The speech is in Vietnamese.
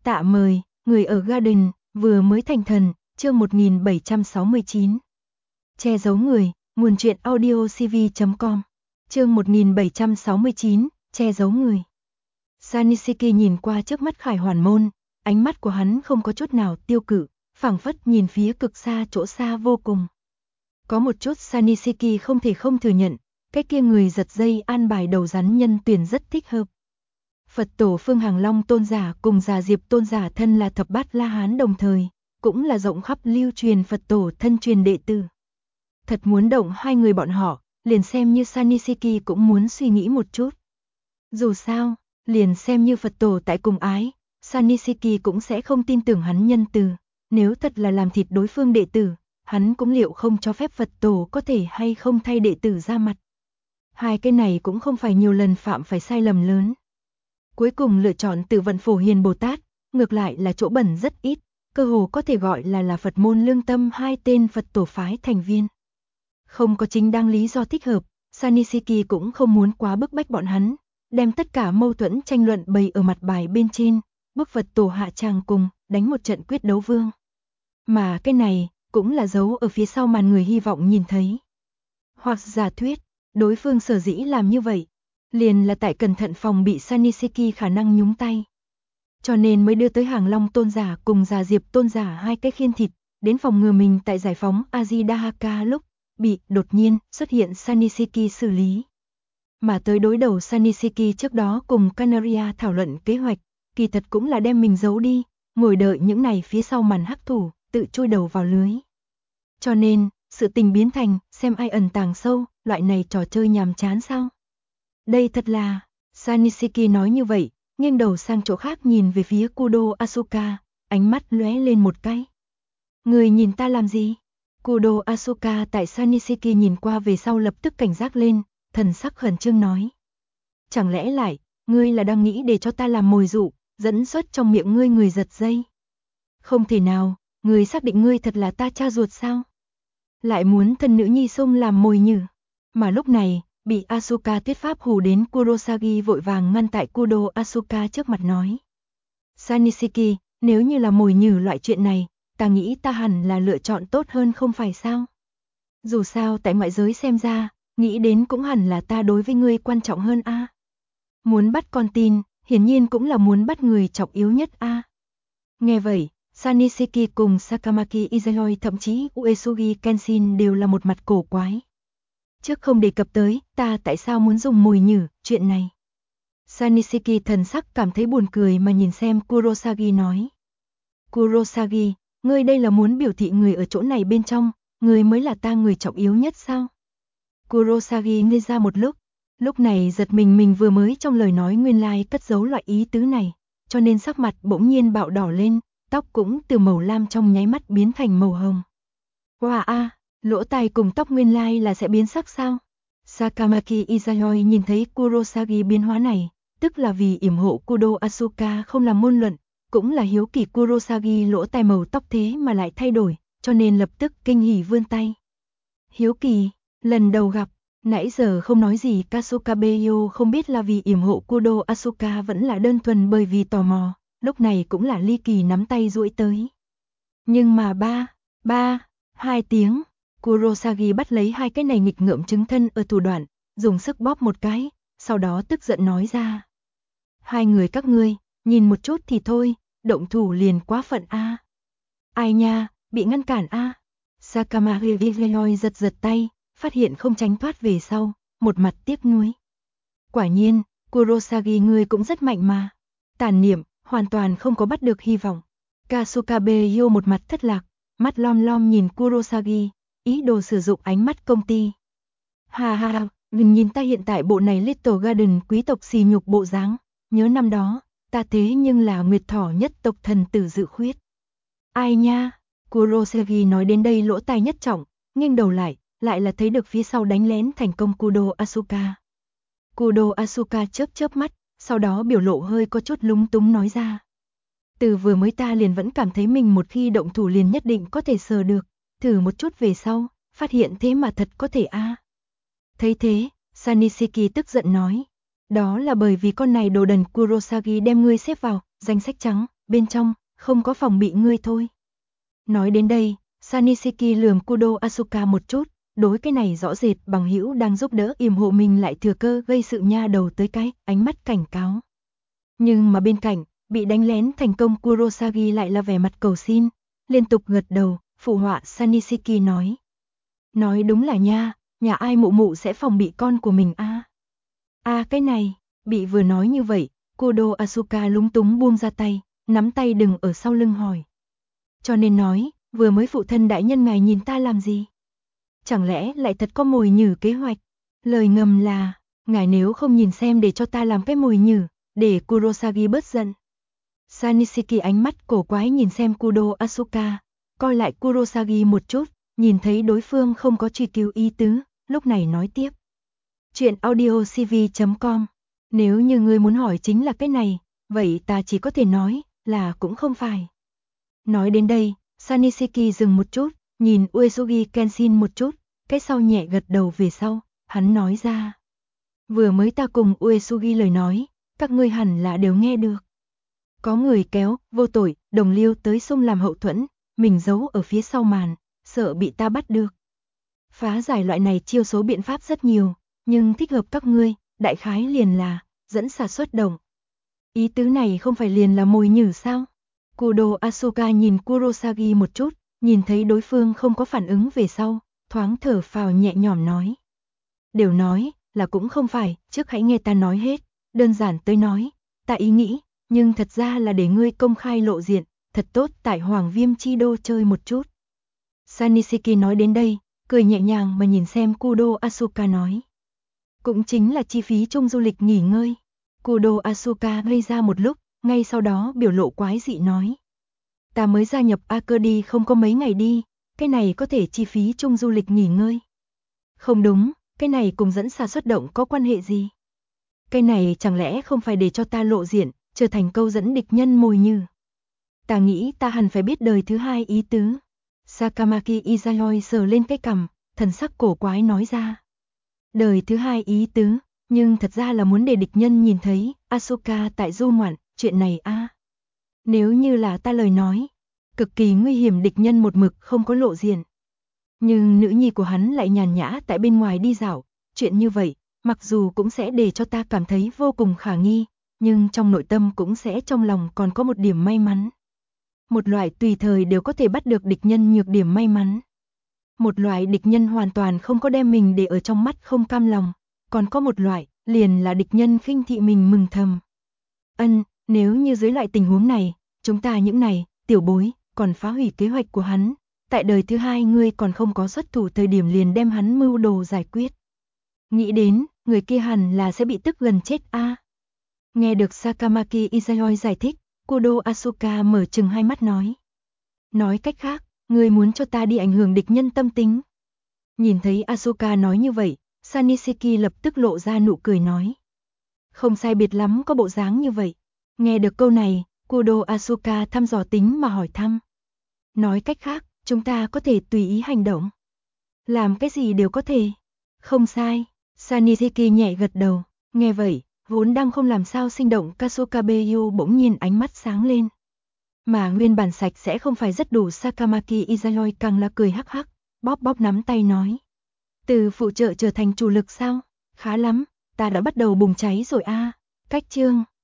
Tạ mời, người ở Garden, vừa mới thành thần, chương 1769. Che giấu người, nguồn truyện audio cv.com. Chương 1769, che giấu người. Sanisiki nhìn qua trước mắt Khải Hoàn Môn, ánh mắt của hắn không có chút nào tiêu cự, phảng phất nhìn phía cực xa chỗ xa vô cùng. Có một chút Sanisiki không thể không thừa nhận, cái kia người giật dây an bài đầu rắn nhân tuyển rất thích hợp. Phật tổ Phương Hàng Long tôn giả cùng Già Diệp tôn giả thân là thập bát La Hán đồng thời, cũng là rộng khắp lưu truyền Phật tổ thân truyền đệ tử. Thật muốn động hai người bọn họ, liền xem như Sanisiki cũng muốn suy nghĩ một chút. Dù sao, liền xem như Phật tổ tại cùng ái, Sanisiki cũng sẽ không tin tưởng hắn nhân từ. Nếu thật là làm thịt đối phương đệ tử, hắn cũng liệu không cho phép Phật tổ có thể hay không thay đệ tử ra mặt. Hai cái này cũng không phải nhiều lần phạm phải sai lầm lớn. Cuối cùng lựa chọn Tử Vận Phổ Hiền Bồ Tát, ngược lại là chỗ bẩn rất ít, cơ hồ có thể gọi là Phật môn lương tâm hai tên Phật tổ phái thành viên. Không có chính đáng lý do thích hợp, Sanisiki cũng không muốn quá bức bách bọn hắn, đem tất cả mâu thuẫn tranh luận bày ở mặt bài bên trên, bức Phật tổ hạ tràng cùng, đánh một trận quyết đấu vương. Mà cái này, cũng là dấu ở phía sau màn người hy vọng nhìn thấy. Hoặc giả thuyết, đối phương sở dĩ làm như vậy, liền là tại cẩn thận phòng bị Sanisiki khả năng nhúng tay. Cho nên mới đưa tới Hàng Long tôn giả cùng Già Diệp tôn giả hai cái khiên thịt, đến phòng ngừa mình tại giải phóng Ajidahaka lúc, bị đột nhiên xuất hiện Sanisiki xử lý. Mà tới đối đầu Sanisiki trước đó cùng Canaria thảo luận kế hoạch, kỳ thật cũng là đem mình giấu đi, ngồi đợi những này phía sau màn hắc thủ, tự chui đầu vào lưới. Cho nên, sự tình biến thành, xem ai ẩn tàng sâu, loại này trò chơi nhàm chán sao? Đây thật là, Sanisiki nói như vậy, nghiêng đầu sang chỗ khác nhìn về phía Kudo Asuka, ánh mắt lóe lên một cái. Người nhìn ta làm gì? Kudo Asuka tại Sanisiki nhìn qua về sau lập tức cảnh giác lên, thần sắc khẩn trương nói. Chẳng lẽ lại, ngươi là đang nghĩ để cho ta làm mồi dụ, dẫn xuất trong miệng ngươi người giật dây? Không thể nào, ngươi xác định ngươi thật là ta cha ruột sao? Lại muốn thân nữ nhi sông làm mồi nhử. Mà lúc này, bị Asuka thuyết pháp hù đến Kurosagi vội vàng ngăn tại Kudo Asuka trước mặt nói. Sanisiki, nếu như là mồi nhử loại chuyện này, ta nghĩ ta hẳn là lựa chọn tốt hơn không phải sao? Dù sao tại ngoại giới xem ra, nghĩ đến cũng hẳn là ta đối với ngươi quan trọng hơn a. Muốn bắt con tin, hiển nhiên cũng là muốn bắt người trọng yếu nhất a. Nghe vậy, Sanisiki cùng Sakamaki Izayoi thậm chí Uesugi Kenshin đều là một mặt cổ quái. Trước không đề cập tới, ta tại sao muốn dùng mồi nhử, chuyện này. Sanisiki thần sắc cảm thấy buồn cười mà nhìn xem Kurosagi nói. Kurosagi, ngươi đây là muốn biểu thị người ở chỗ này bên trong, người mới là ta người trọng yếu nhất sao? Kurosagi ngây ra một lúc này giật mình vừa mới trong lời nói nguyên lai cất giấu loại ý tứ này, cho nên sắc mặt bỗng nhiên bạo đỏ lên, tóc cũng từ màu lam trong nháy mắt biến thành màu hồng. Wow a, lỗ tai cùng tóc nguyên lai là sẽ biến sắc sao? Sakamaki Izayoi nhìn thấy Kurosagi biến hóa này, tức là vì yểm hộ Kudo Asuka không làm ngôn luận, cũng là hiếu kỳ Kurosagi lỗ tai màu tóc thế mà lại thay đổi, cho nên lập tức kinh hỉ vươn tay. Hiếu kỳ, lần đầu gặp, nãy giờ không nói gì Kasukabeyo không biết là vì yểm hộ Kudo Asuka vẫn là đơn thuần bởi vì tò mò, lúc này cũng là ly kỳ nắm tay duỗi tới. Nhưng mà hai tiếng, Kurosagi bắt lấy hai cái này nghịch ngợm chứng thân ở thủ đoạn, dùng sức bóp một cái, sau đó tức giận nói ra. Hai người các ngươi, nhìn một chút thì thôi, động thủ liền quá phận a. Ai nha, bị ngăn cản a. Sakamaki Izayoi giật tay, phát hiện không tránh thoát về sau, một mặt tiếc nuối. Quả nhiên, Kurosagi ngươi cũng rất mạnh mà. Tàn niệm, hoàn toàn không có bắt được hy vọng. Kasukabeyo một mặt thất lạc, mắt lom lom nhìn Kurosagi, ý đồ sử dụng ánh mắt công ty. Ha ha ha, đừng nhìn ta hiện tại bộ này Little Garden quý tộc xì nhục bộ dáng, nhớ năm đó, ta thế nhưng là nguyệt thỏ nhất tộc thần tử dự khuyết. Ai nha, Kurosagi nói đến đây lỗ tai nhất trọng, nghiêng đầu lại là thấy được phía sau đánh lén thành công Kudo Asuka. Kudo Asuka chớp mắt, sau đó biểu lộ hơi có chút lúng túng nói ra. Từ vừa mới ta liền vẫn cảm thấy mình một khi động thủ liền nhất định có thể sờ được, thử một chút về sau, phát hiện thế mà thật có thể a. Thấy thế, Sanisiki tức giận nói, đó là bởi vì con này đồ đần Kurosagi đem ngươi xếp vào danh sách trắng, bên trong, không có phòng bị ngươi thôi. Nói đến đây, Sanishiki lườm Kudo Asuka một chút, đối cái này rõ rệt bằng hữu đang giúp đỡ yểm hộ mình lại thừa cơ gây sự nha đầu tới cái, ánh mắt cảnh cáo. Nhưng mà bên cạnh, bị đánh lén thành công Kurosagi lại là vẻ mặt cầu xin, liên tục gật đầu, phụ họa Sanishiki nói. Nói đúng là nha, nhà ai mụ mụ sẽ phòng bị con của mình a? Cái này, bị vừa nói như vậy, Kudo Asuka lúng túng buông ra tay, nắm tay đừng ở sau lưng hỏi. Cho nên nói, vừa mới phụ thân đại nhân ngài nhìn ta làm gì? Chẳng lẽ lại thật có mồi nhử kế hoạch? Lời ngầm là, ngài nếu không nhìn xem để cho ta làm cái mồi nhử, để Kurosagi bớt giận. Sanishiki ánh mắt cổ quái nhìn xem Kudo Asuka, coi lại Kurosagi một chút, nhìn thấy đối phương không có truy cứu ý tứ, lúc này nói tiếp. Chuyện audiocv.com. Nếu như ngươi muốn hỏi chính là cái này, vậy ta chỉ có thể nói là cũng không phải. Nói đến đây, Sanishiki dừng một chút, nhìn Uesugi Kenshin một chút, cái sau nhẹ gật đầu về sau, hắn nói ra. Vừa mới ta cùng Uesugi lời nói, các ngươi hẳn là đều nghe được. Có người kéo, vô tội, đồng liêu tới xung làm hậu thuẫn, mình giấu ở phía sau màn, sợ bị ta bắt được. Phá giải loại này chiêu số biện pháp rất nhiều, nhưng thích hợp các ngươi, đại khái liền là, dẫn xả xuất động. Ý tứ này không phải liền là mồi nhử sao? Kudo Asuka nhìn Kurosagi một chút, nhìn thấy đối phương không có phản ứng về sau, thoáng thở phào nhẹ nhõm nói. Đều nói, là cũng không phải, trước hãy nghe ta nói hết, đơn giản tới nói, ta ý nghĩ, nhưng thật ra là để ngươi công khai lộ diện, thật tốt tại Hoàng Viêm Chi Đô chơi một chút. Sanishiki nói đến đây, cười nhẹ nhàng mà nhìn xem Kudo Asuka nói. Cũng chính là chi phí chung du lịch nghỉ ngơi. Kudo Asuka ngây ra một lúc, ngay sau đó biểu lộ quái dị nói. Ta mới gia nhập Akudi không có mấy ngày đi, cái này có thể chi phí chung du lịch nghỉ ngơi. Không đúng, cái này cùng dẫn xả xuất động có quan hệ gì? Cái này chẳng lẽ không phải để cho ta lộ diện, trở thành câu dẫn địch nhân mồi nhử. Ta nghĩ ta hẳn phải biết đời thứ hai ý tứ. Sakamaki Izayoi sờ lên cái cằm, thần sắc cổ quái nói ra. Đời thứ hai ý tứ, nhưng thật ra là muốn để địch nhân nhìn thấy Asuka tại du ngoạn, chuyện này Nếu như là ta lời nói, cực kỳ nguy hiểm địch nhân một mực không có lộ diện. Nhưng nữ nhi của hắn lại nhàn nhã tại bên ngoài đi dạo, chuyện như vậy, mặc dù cũng sẽ để cho ta cảm thấy vô cùng khả nghi, nhưng trong nội tâm cũng sẽ trong lòng còn có một điểm may mắn. Một loại tùy thời đều có thể bắt được địch nhân nhược điểm may mắn. Một loại địch nhân hoàn toàn không có đem mình để ở trong mắt không cam lòng, còn có một loại, liền là địch nhân khinh thị mình mừng thầm. Nếu như dưới loại tình huống này, chúng ta những này, tiểu bối, còn phá hủy kế hoạch của hắn, tại đời thứ hai ngươi còn không có xuất thủ thời điểm liền đem hắn mưu đồ giải quyết. Nghĩ đến, người kia hẳn là sẽ bị tức gần chết Nghe được Sakamaki Izayoi giải thích, Kudo Asuka mở trừng hai mắt nói. Nói cách khác, ngươi muốn cho ta đi ảnh hưởng địch nhân tâm tính. Nhìn thấy Asuka nói như vậy, Sanishiki lập tức lộ ra nụ cười nói. Không sai biệt lắm có bộ dáng như vậy. Nghe được câu này, Kudo Asuka thăm dò tính mà hỏi thăm. Nói cách khác, chúng ta có thể tùy ý hành động. Làm cái gì đều có thể. Không sai, Sanishiki nhẹ gật đầu. Nghe vậy, vốn đang không làm sao sinh động Kasukabeyu bỗng nhiên ánh mắt sáng lên. Mà nguyên bản sạch sẽ không phải rất đủ Sakamaki Izayoi càng là cười hắc hắc, bóp bóp nắm tay nói. Từ phụ trợ trở thành chủ lực sao? Khá lắm, ta đã bắt đầu bùng cháy rồi Cách chương